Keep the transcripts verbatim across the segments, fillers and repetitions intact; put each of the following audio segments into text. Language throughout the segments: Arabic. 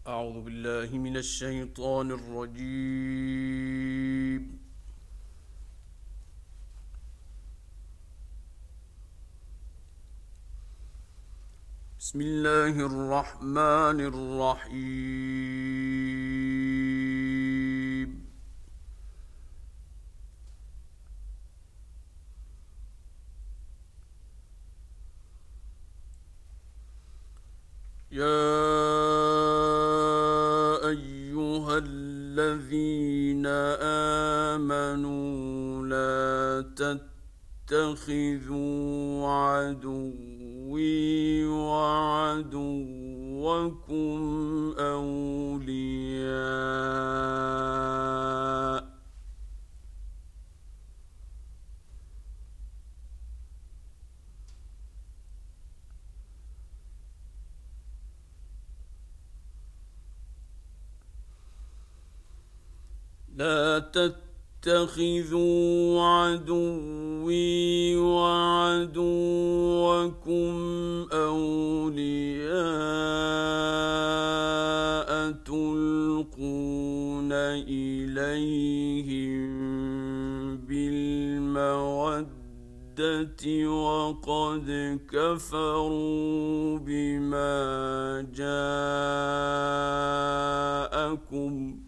أعوذ بالله من الشيطان الرجيم. بسم الله الرحمن الرحيم. يا أيها الذين آمنوا لا تتخذوا عدوي وعدوكم أولياء لا تتخذوا عدوي وعدوكم أولياء تلقون إليهم بالمودة وقد كفروا بما جاءكم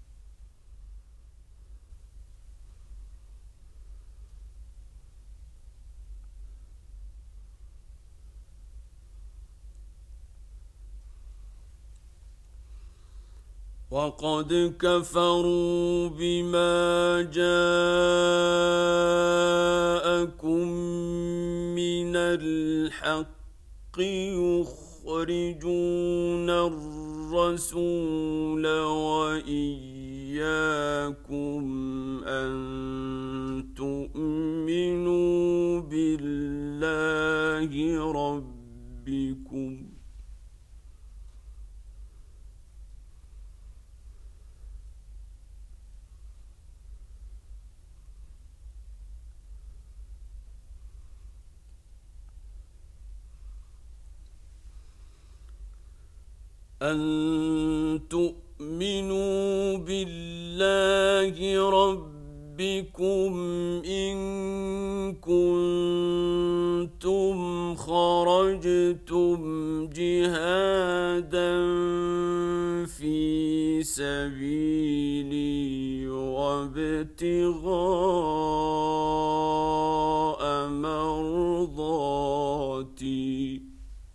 وقد كفروا بما جاءكم من الحق يخرجون الرسول وإياكم أن تؤمنوا بالله ربكم أن تؤمنوا بالله ربكم إن كنتم خرجتم جهادا في سبيلي وابتغاء مرضاتي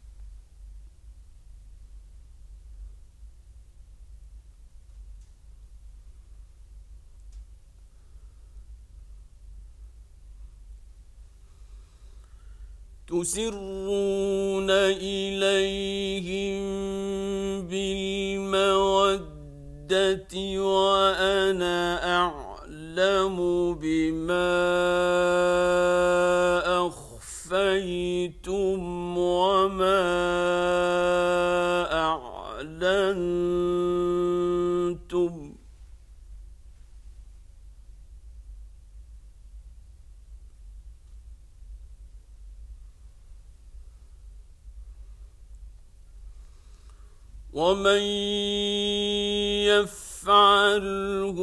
تسرون إليهم بالمودة وأنا أعلم بما أخفيتم وما أعلنتم ومن يفعله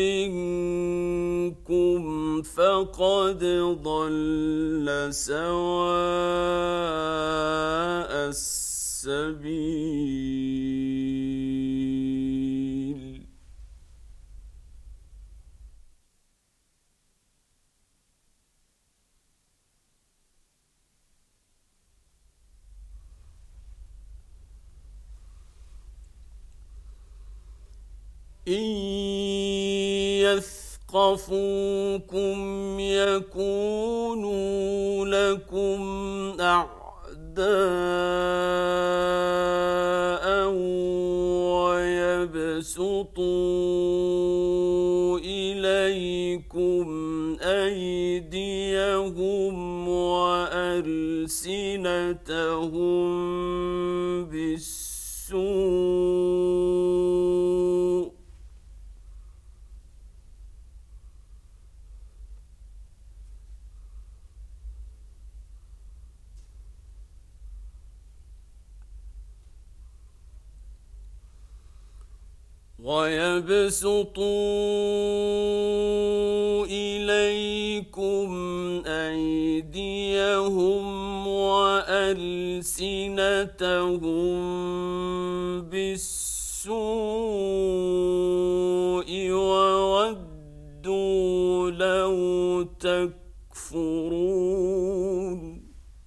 منكم فقد ضل سواء السبيل إن يثقفوكم يكونوا لكم أعداء ويبسطوا إليكم أيديهم وألسنتهم بالسوء ويبسطوا إليكم أيديهم وألسنتهم بالسوء وودوا لو تكفرون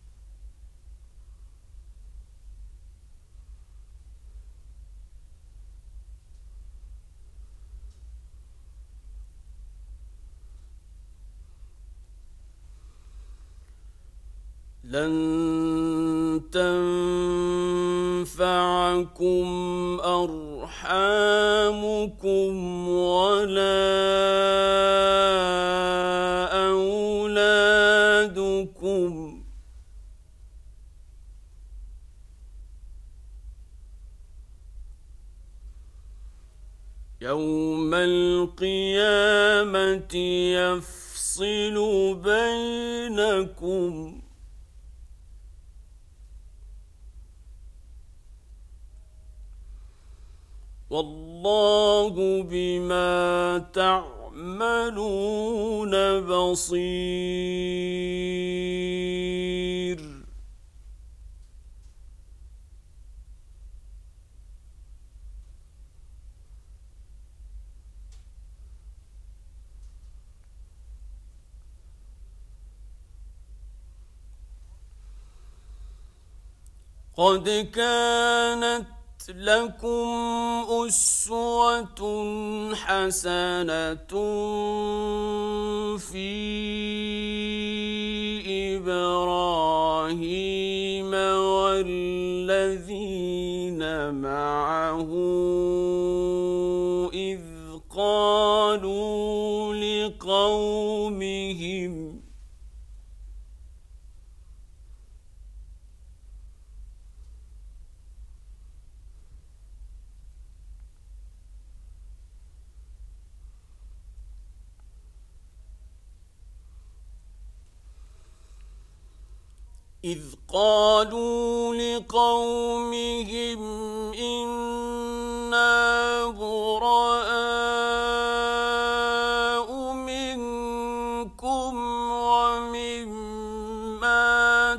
لن تنفعكم أرحامكم ولا أولادكم يوم القيامة يفصل بينكم والله بما تعملون بصير قد كانت لكم أسوة حسنة في إبراهيم والذين معه إذ قالوا لقومهم إذ قالوا لقومهم إنا براء منكم ومما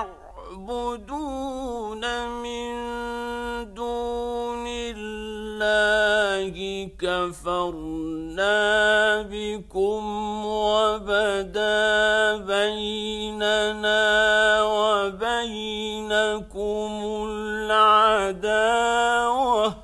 تعبدون من دون الله كفرنا بكم وبدا بيننا وبينكم العداوة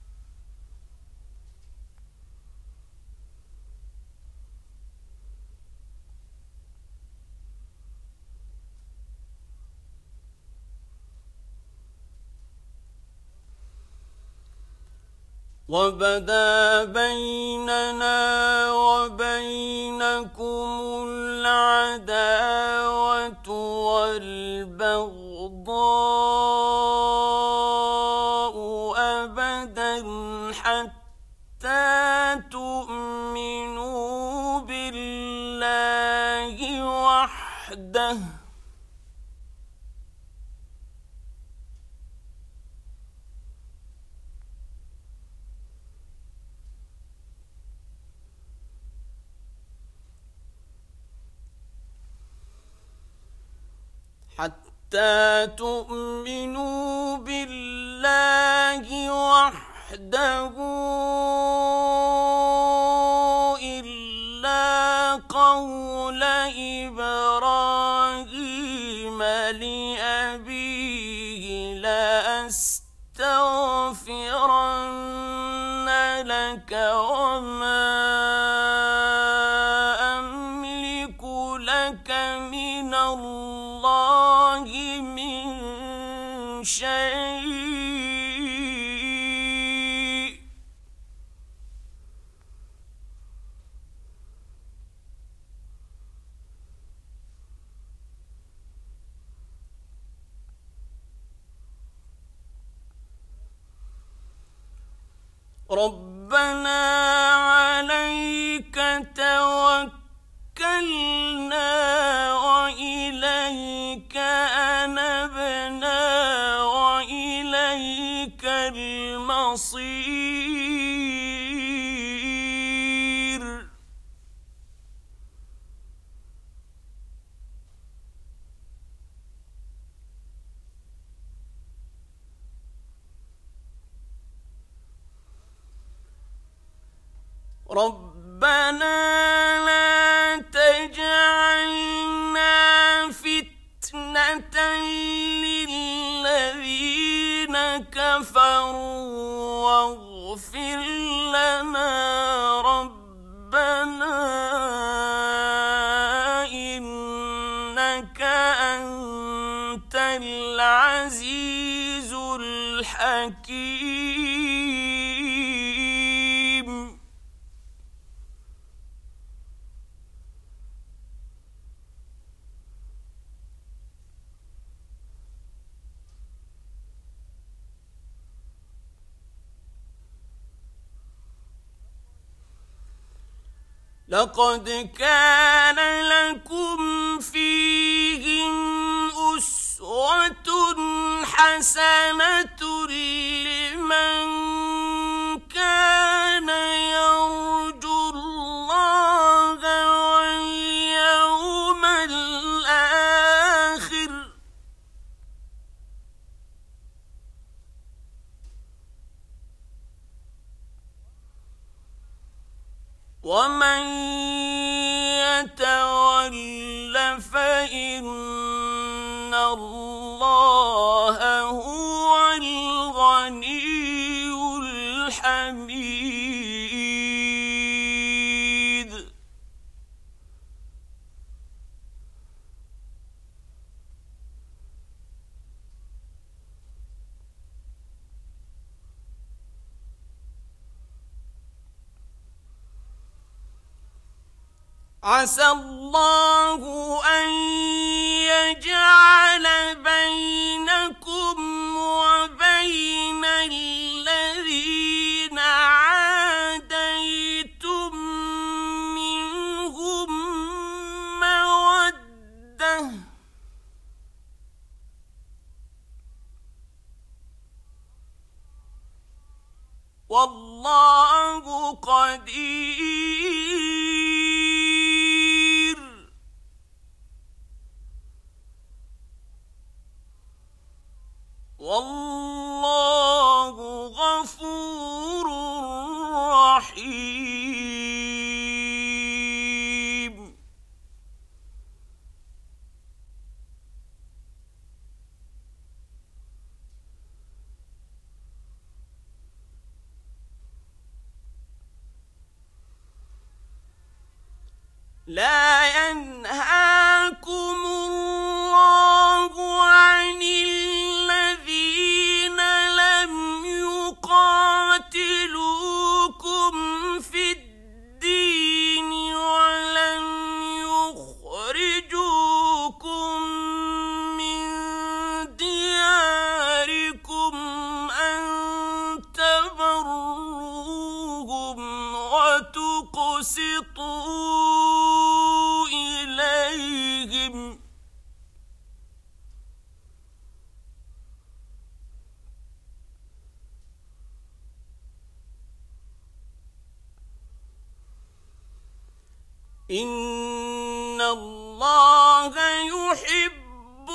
وبدا بيننا وبينكم العداوة والبغضاء أبدا حتى تؤمنوا بالله وحده حتى تؤمنوا بالله وحده إلا قول إبراهيم لأبيه لأستغفرن لك وما أملك لك من الله من شيء ربنا عليك توكلنا وإليك أنبنا وإليك المصير ربنا لا تجعلنا فتنة للذين كفروا واغفر لنا ربنا إنك أنت العزيز الحكيم. لقد كان لكم فيهم أسوة حسنة لمن كان يرجو الله واليوم الآخر ومن يتول فإن الله هو الغني الحميد. عسى الله أن يجعل بينكم وبين الذين عاديتم منهم مودة والله قدير والله غفور رحيم. لا ينهاكم الله عن الذين لم يقاتلوكم في الدين ولم يخرجوكم من دياركم أن تبروهم وتقسطوا إليهم إن الله يحب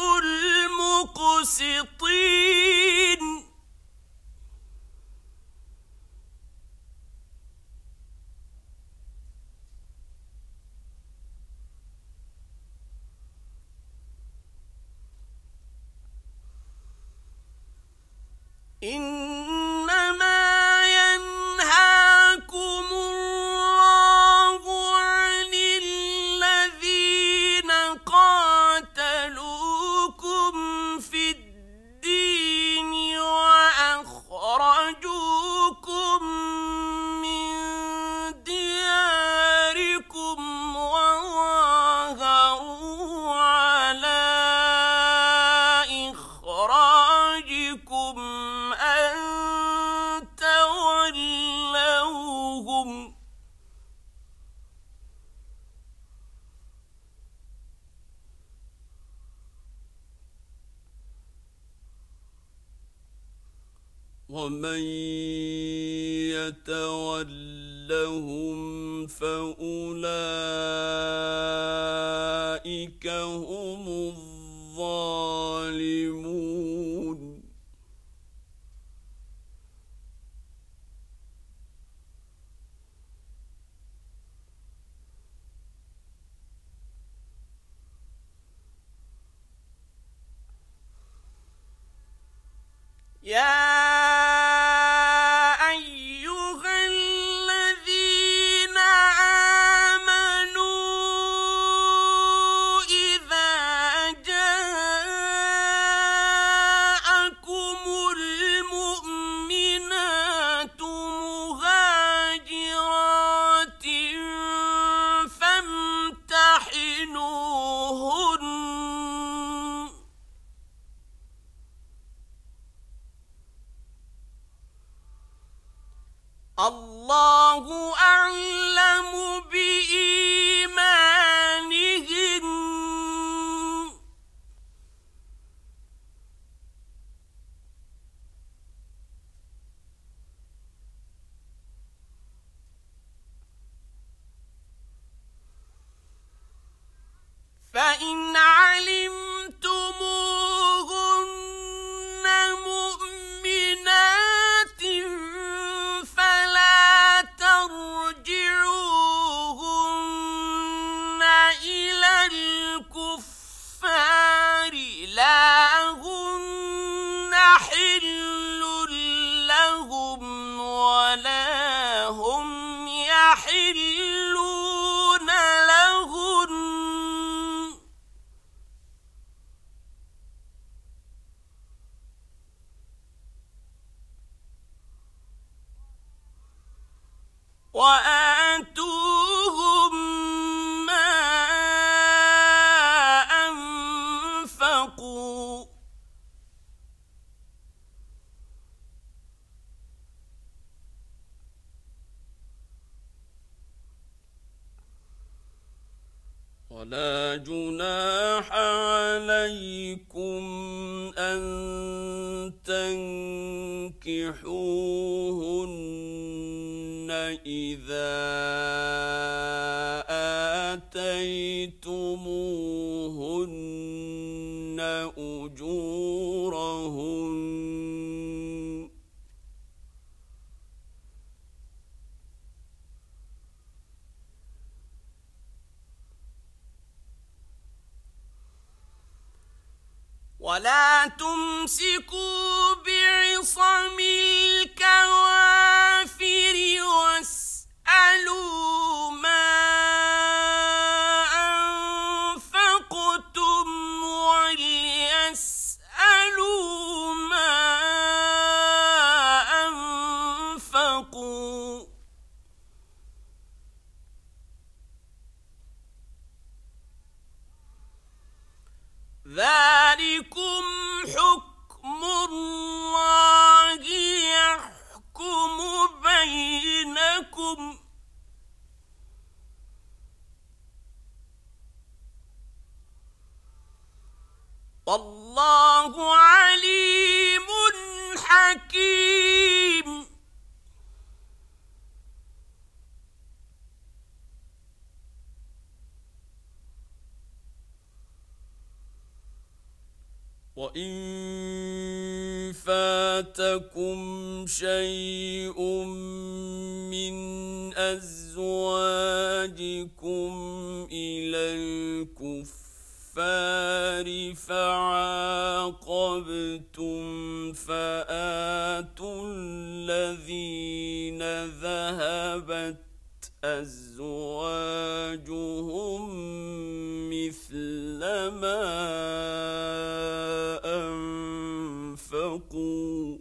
المقسطين. إنما ينهاكم الله عن الذين قاتلوكم في الدين وأخرجوكم من دياركم وظاهروا على إخراجكم أن تولوهم ومن يتولهم فأولئك هم الظالمون. يا أيها الذين آمنوا إذا جاءكم المؤمنات مهاجرات فامتحنوهن الله أعلم بإيمانهن فإن علمتموهن مؤمنات فلا ترجعوهن إلى الكفار لا هن حل لهم ولا هم يحلون لهن وآتوهم ما أنفقوا ولا جناح عليكم أن تنكحوهن إذا آتيتموهن أجورهن ولا تمسكوا بعصم الكوافر واسألوا ما أنفقتم وليسألوا ما أنفقوا ذلكم حكم الله يحكم بينكم والله عليم حكيم وإن فاتكم شيء من أزواجكم إلى الكفار فعاقبتم فآتوا الذين ذهبت أزواجهم مثل ما أنفقوا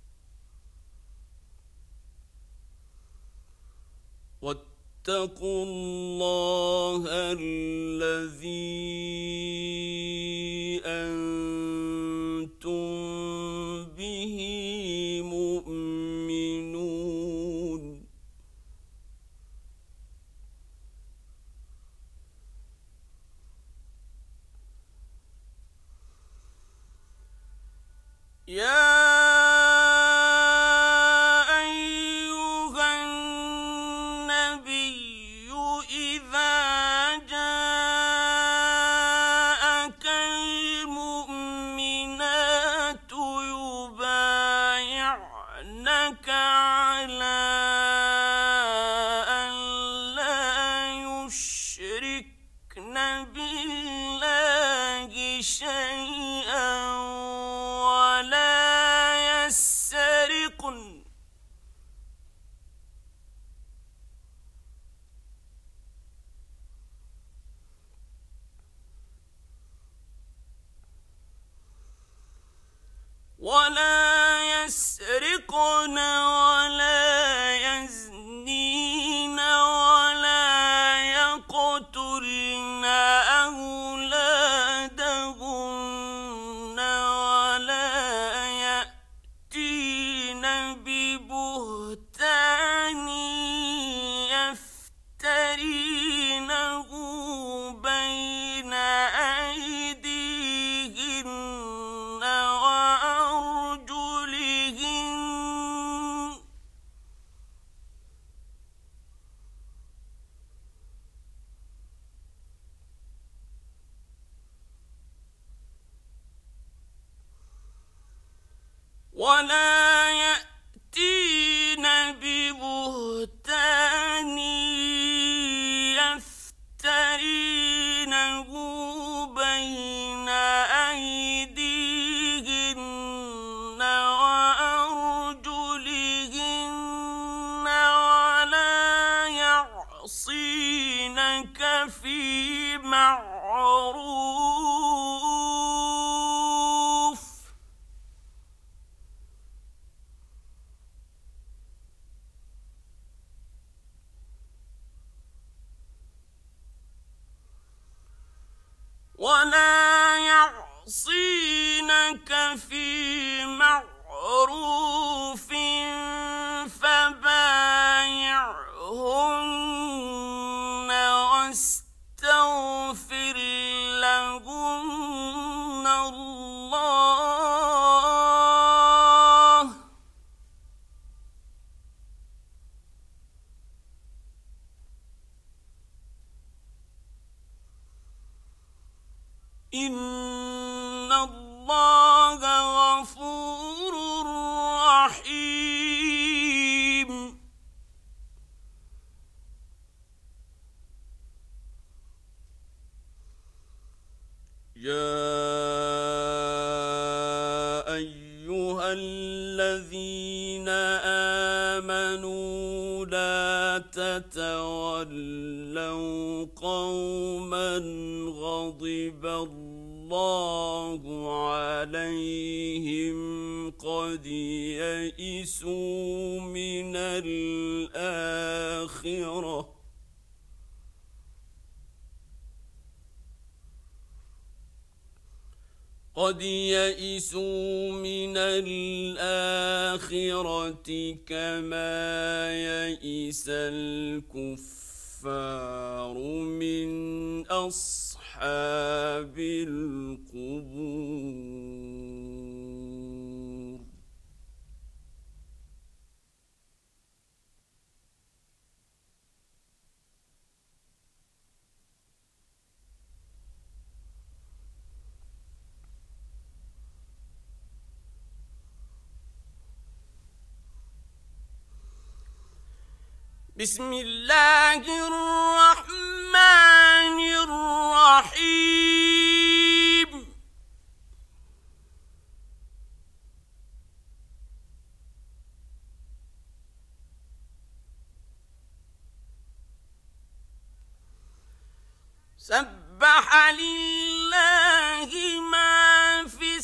واتقوا الله الذي أنتم به مؤمنون يا أيها النبي إذا جاءك المؤمنات يبايعنك على أن لا يشركن بالله شيئا ولا ببهتان يفترينه بين أيديهن وأرجلهن ولا يأتين ببهتان يفترينه بين أيديهن وأرجلهن ولا يعصينك في معروف ولا يعصينك في معروف فبايعهن واستغفر لهن الله إن الله غفور رحيم يا أيها الذين آمنوا لا تتولوا قوما غضب الله عليهم قد يئسوا من الآخرة قد يئسوا من الآخرة كما يئس الكفار من أصحاب القبور. بسم الله الرحمن الرحيم سبح لله ما في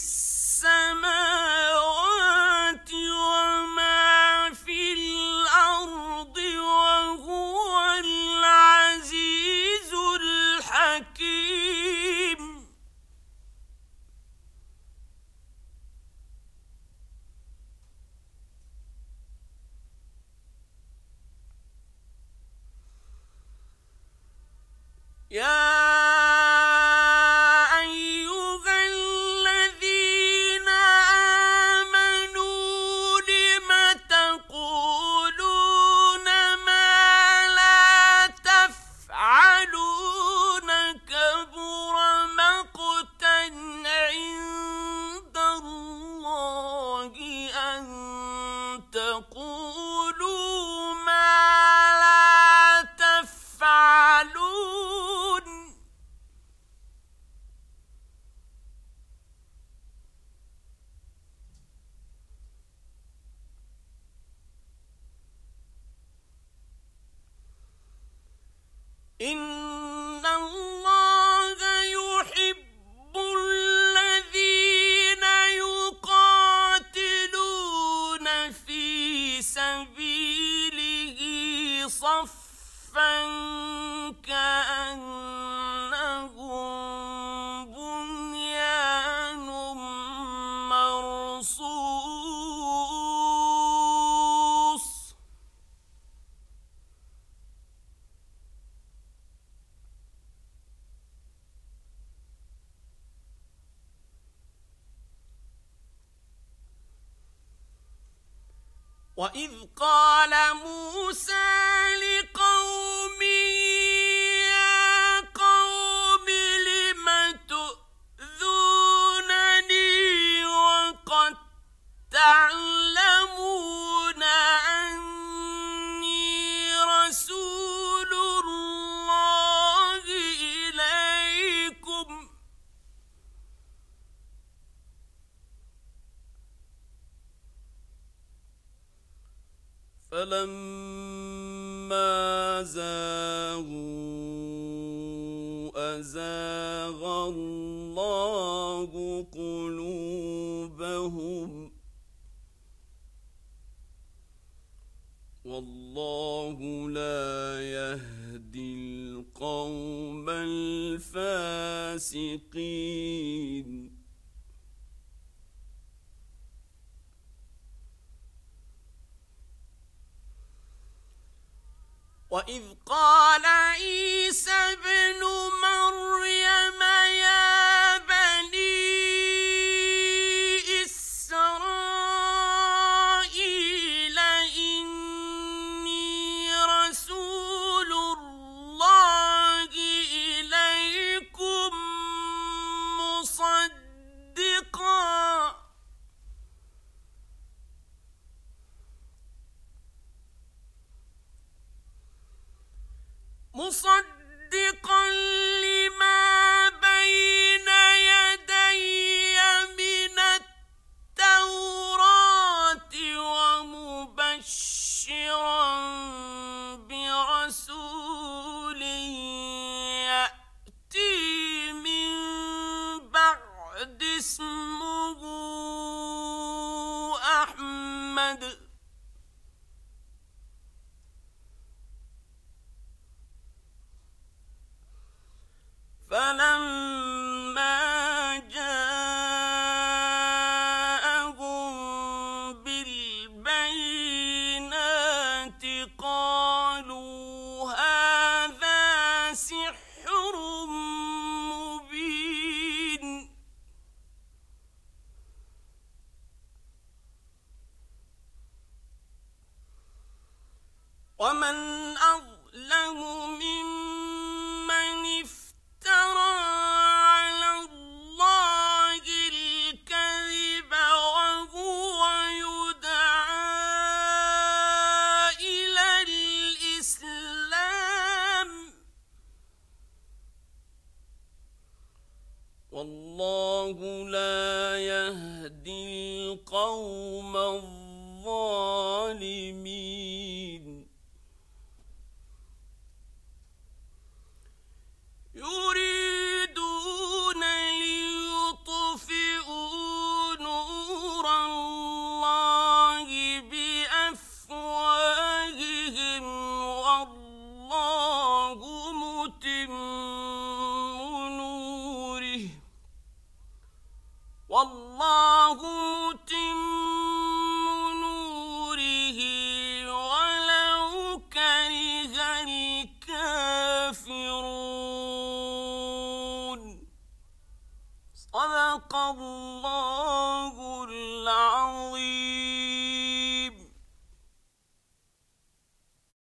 السماوات وما في الأرض وهو العزيز الحكيم. يا إن الله يحب الذين يقاتلون في سبيله صفا كأنهم بنيان مرصوص وإذ قال موسى لقومه يا قوم لم تؤذونني وقد تعلمون أني رسول الله إليكم فلما زاغوا أزاغ الله قلوبهم والله لا يهدي القوم الفاسقين وإذ قال عيسى ابن مريم يا بني إسرائيل إني رسول الله إليكم مصدقا مصدقا لما بين يدي من التوراة ومبشرا برسول يأتي من بعد اسمه أحمد فلما جاءهم بالبينات قالوا هذا سحر مبين ومن أظلم ممن افترى على الله الكذب وهو يدعى إلى الإسلام والله لا يهدي القوم الظالمين